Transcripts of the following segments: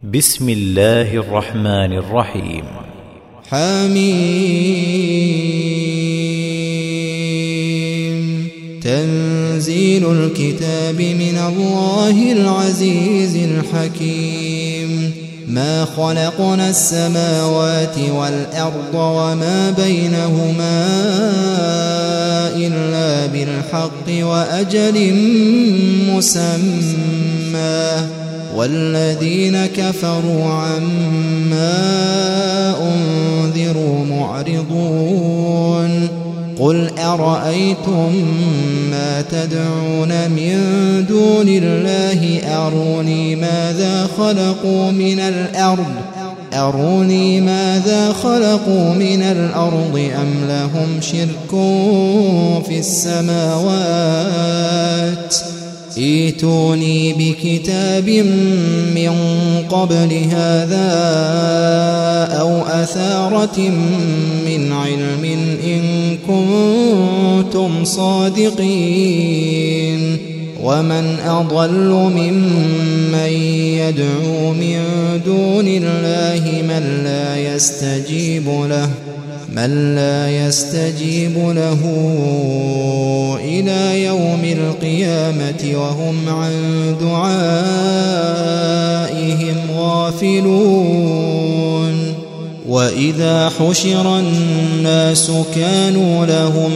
بسم الله الرحمن الرحيم. حميم. تنزيل الكتاب من الله العزيز الحكيم. ما خلقنا السماوات والأرض وما بينهما إلا بالحق وأجل مسمى، والذين كفروا عما أنذروا معرضون. قل أرأيتم ما تدعون من دون الله أروني ماذا خلقوا من الأرض أم لهم شرك في السماوات. ائتوني بكتاب من قبل هذا أو أثارة من علم إن كنتم صادقين. ومن أضل ممن يدعو من دون الله من لا يستجيب له إلى يوم القيامة وهم عن دعائهم غافلون. وإذا حشر الناس كانوا لهم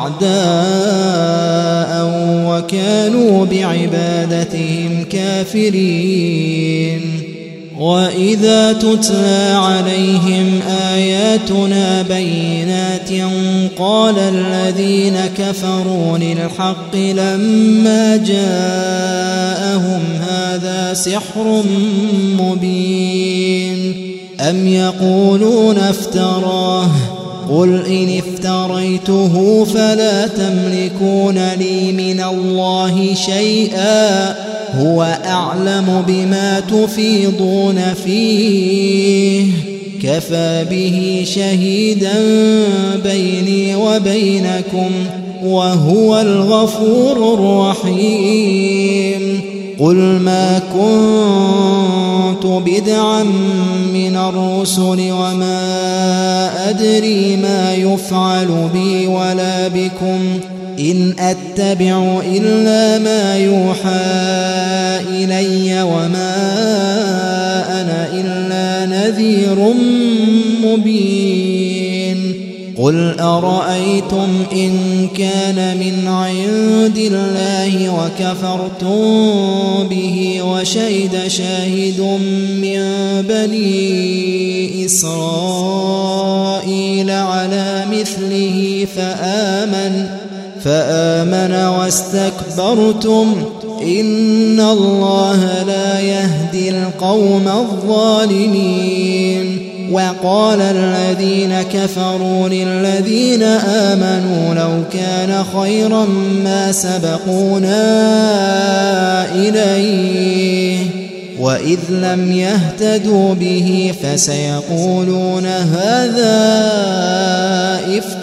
أعداء وكانوا بعبادتهم كافرين. وإذا تتلى عليهم آياتنا بينات قال الذين كفروا للحق لما جاءهم هذا سحر مبين. أم يقولون افتراه قل إن افتريته فلا تملكون لي من الله شيئا هو أعلم بما تفيضون فيه كفى به شهيدا بيني وبينكم وهو الغفور الرحيم. قل ما كنت بدعا من الرسل وما أدري ما يفعل بي ولا بكم إن أتبع إلا ما يوحى إلي وما أنا إلا نذير مبين. قل أرأيتم إن كان من عند الله وكفرتم به وشهد شاهد من بني إسرائيل على مثله فآمن واستكبرتم إن الله لا يهدي القوم الظالمين. وقال الذين كفروا للذين آمنوا لو كان خيرا ما سبقونا إليه وإذ لم يهتدوا به فسيقولون هذا إفك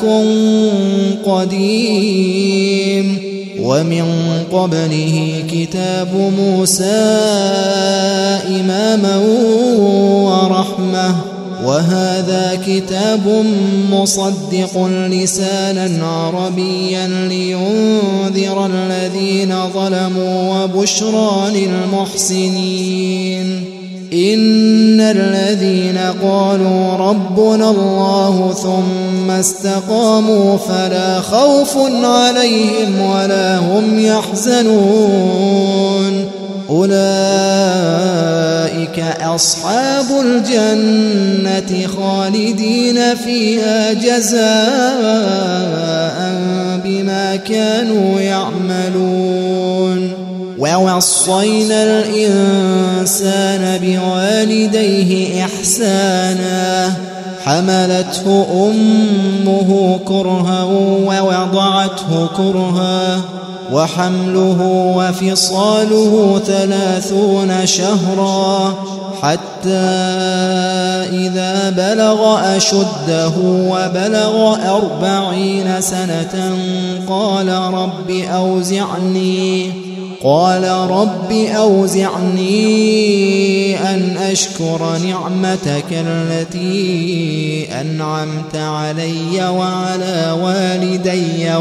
قديم. ومن قبله كتاب موسى إماما ورحمة وهذا كتاب مصدق لسانا عربيا لينذر الذين ظلموا وبشرى للمحسنين. إن الذين قالوا ربنا الله ثم استقاموا فلا خوف عليهم ولا هم يحزنون. أولئك أصحاب الجنة خالدين فيها جزاء بما كانوا يعملون. ووصينا الإنسان بوالديه إحسانا حملته أمه كرها ووضعته كرها وحمله وفصاله 30 شهرا حتى إذا بلغ أشده وبلغ 40 سنة قال رب أوزعني أن أشكر نعمتك التي أنعمت علي وعلى والدي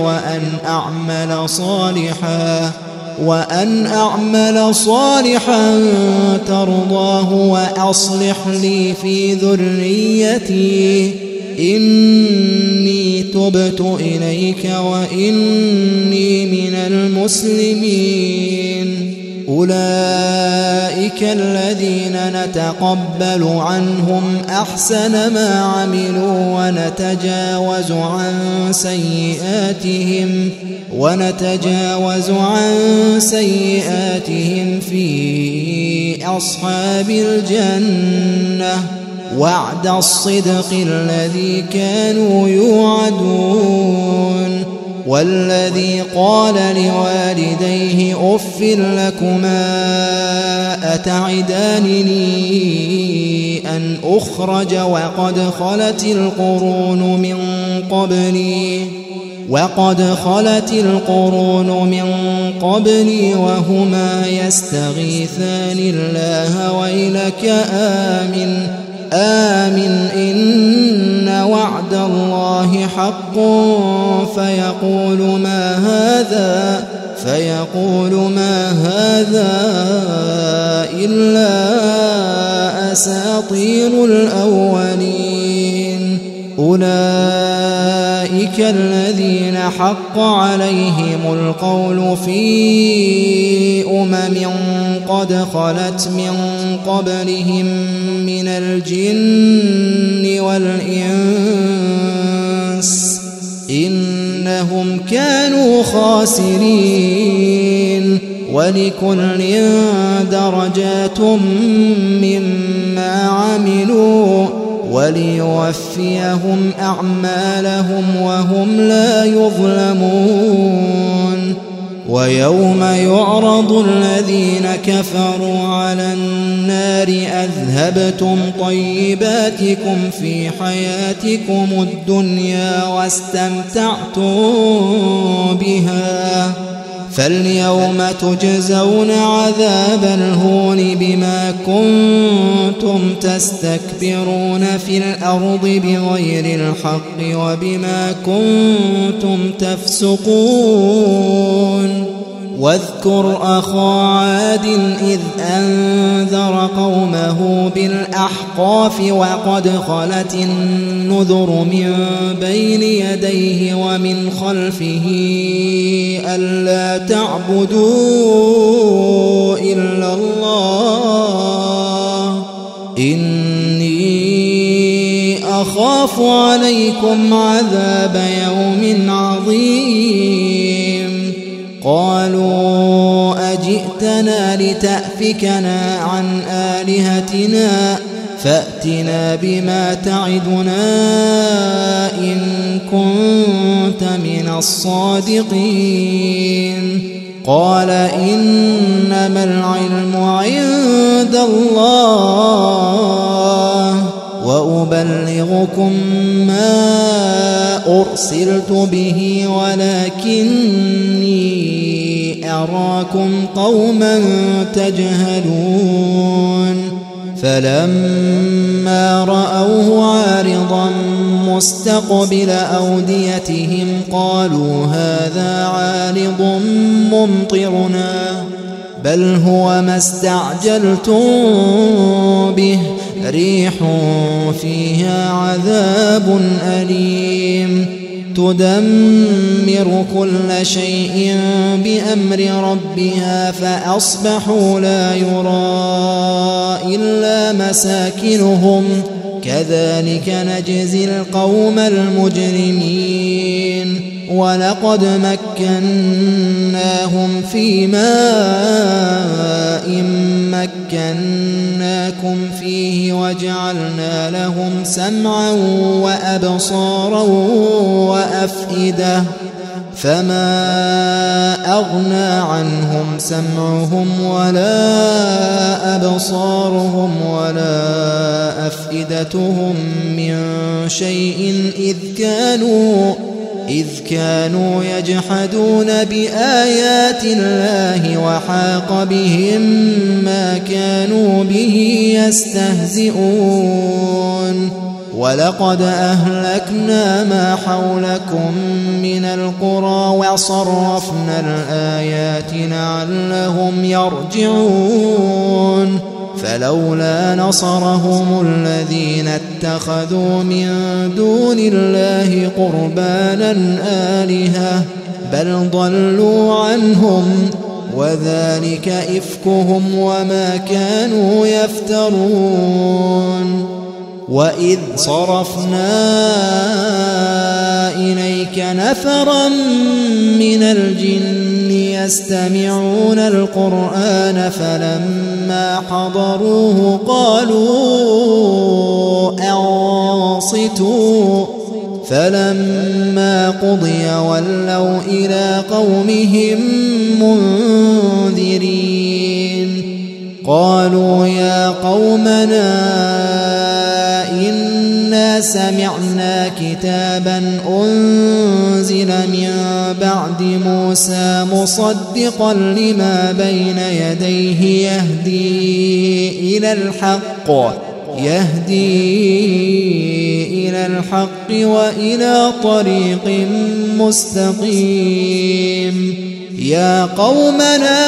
وأن أعمل صالحا ترضاه وأصلح لي في ذريتي إني تبت إليك وإني من المسلمين. أولئك الذين نتقبل عنهم أحسن ما عملوا ونتجاوز عن سيئاتهم في أصحاب الجنة وعد الصدق الذي كانوا يوعدون. والذي قال لوالديه أف لكما أتعدانني أن أخرج وقد خلت القرون من قبلي وهما يستغيثان الله ويلك آمن إن وعد الله حق فيقول ما هذا إلا أساطير الأولين. أولئك الذين حق عليهم القول في قد خلت من قبلهم من الجن والإنس إنهم كانوا خاسرين. ولكل درجات مما عملوا وليوفيهم أعمالهم وهم لا يظلمون. ويوم يعرض الذين كفروا على النار أذهبتم طيباتكم في حياتكم الدنيا واستمتعتم بها فاليوم تجزون عذاب الهون بما كنتم تستكبرون في الأرض بغير الحق وبما كنتم تفسقون. واذكر أخا عاد إذ أنذر قومه بالأحقاف وقد خلت النذر من بين يديه ومن خلفه ألا تعبدوا إلا الله إني أخاف عليكم عذاب يوم عظيم. قالوا أجئتنا لتأفكنا عن آلهتنا فأتنا بما تعدنا إن كنت من الصادقين. قال إنما العلم عند الله وأبلغكم ما أرسلت به ولكني أراكم قوما تجهلون. فلما رأوه عارضا مستقبل أوديتهم قالوا هذا عارض ممطرنا بل هو ما استعجلتم به ريح فيها عذاب أليم تدمر كل شيء بأمر ربها فأصبحوا لا يرى إلا مساكنهم كذلك نجزي القوم المجرمين. ولقد مكناهم في ماء مكناكم فيه وجعلنا لهم سمعا وأبصارا وأفئدة فما أغنى عنهم سمعهم ولا أبصارهم ولا أفئدتهم من شيء إذ كانوا يجحدون بآيات الله وحاق بهم ما كانوا به يستهزئون ولقد أهلكنا ما حولكم من القرى وصرفنا الآيات لعلهم يرجعون فلولا نصرهم الذين اتخذوا من دون الله قربانا آلهة بل ضلوا عنهم وذلك إفكهم وما كانوا يفترون وإذ صرفنا إليك نفرا من الجن يستمعون القرآن فلما حضروه قالوا أنصتوا فلما قضي ولوا إلى قومهم منذرين قالوا يا قومنا إنا سمعنا كتابا أنزل من بعد موسى مصدقا لما بين يديه يهدي إلى الحق وإلى طريق مستقيم يا قومنا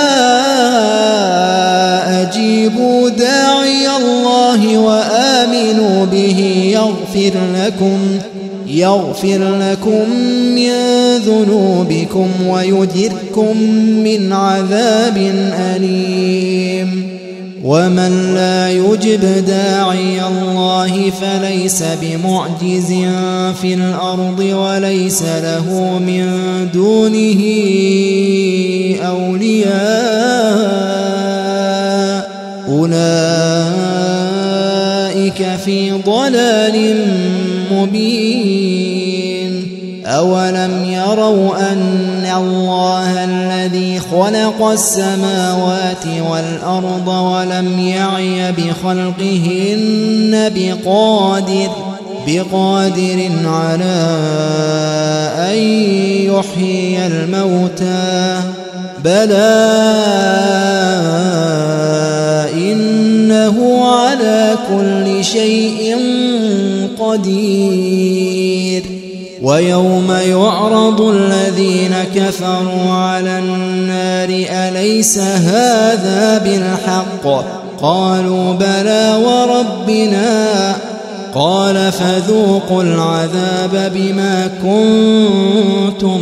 أجيبوا داعي الله وآمنوا به يغفر لكم من ذنوبكم ويجركم من عذاب أليم ومن لا يجب داعي الله فليس بمعجز في الأرض وليس له من دونه أولياء أولئك في ضلال مبين أولم يروا أن الله الذي خلق السماوات والأرض ولم يعي بخلقهن بقادر على أن يحيي الموتى بلى إنه على كل شيء قدير ويوم يعرض الذين كفروا على النار أليس هذا بالحق قالوا بلى وربنا قال فذوقوا العذاب بما كنتم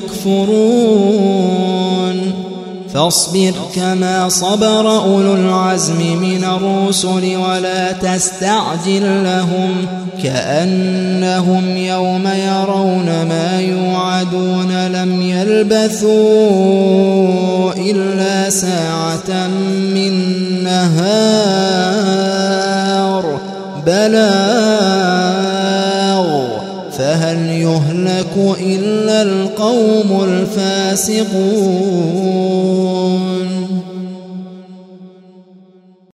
تكفرون فاصبر كما صبر أولو العزم من الرسل ولا تستعجل لهم كأنهم يوم يرون ما يوعدون لم يلبثوا إلا ساعة من نهار بلاغ فهل يهلك إلا القوم الفاسقون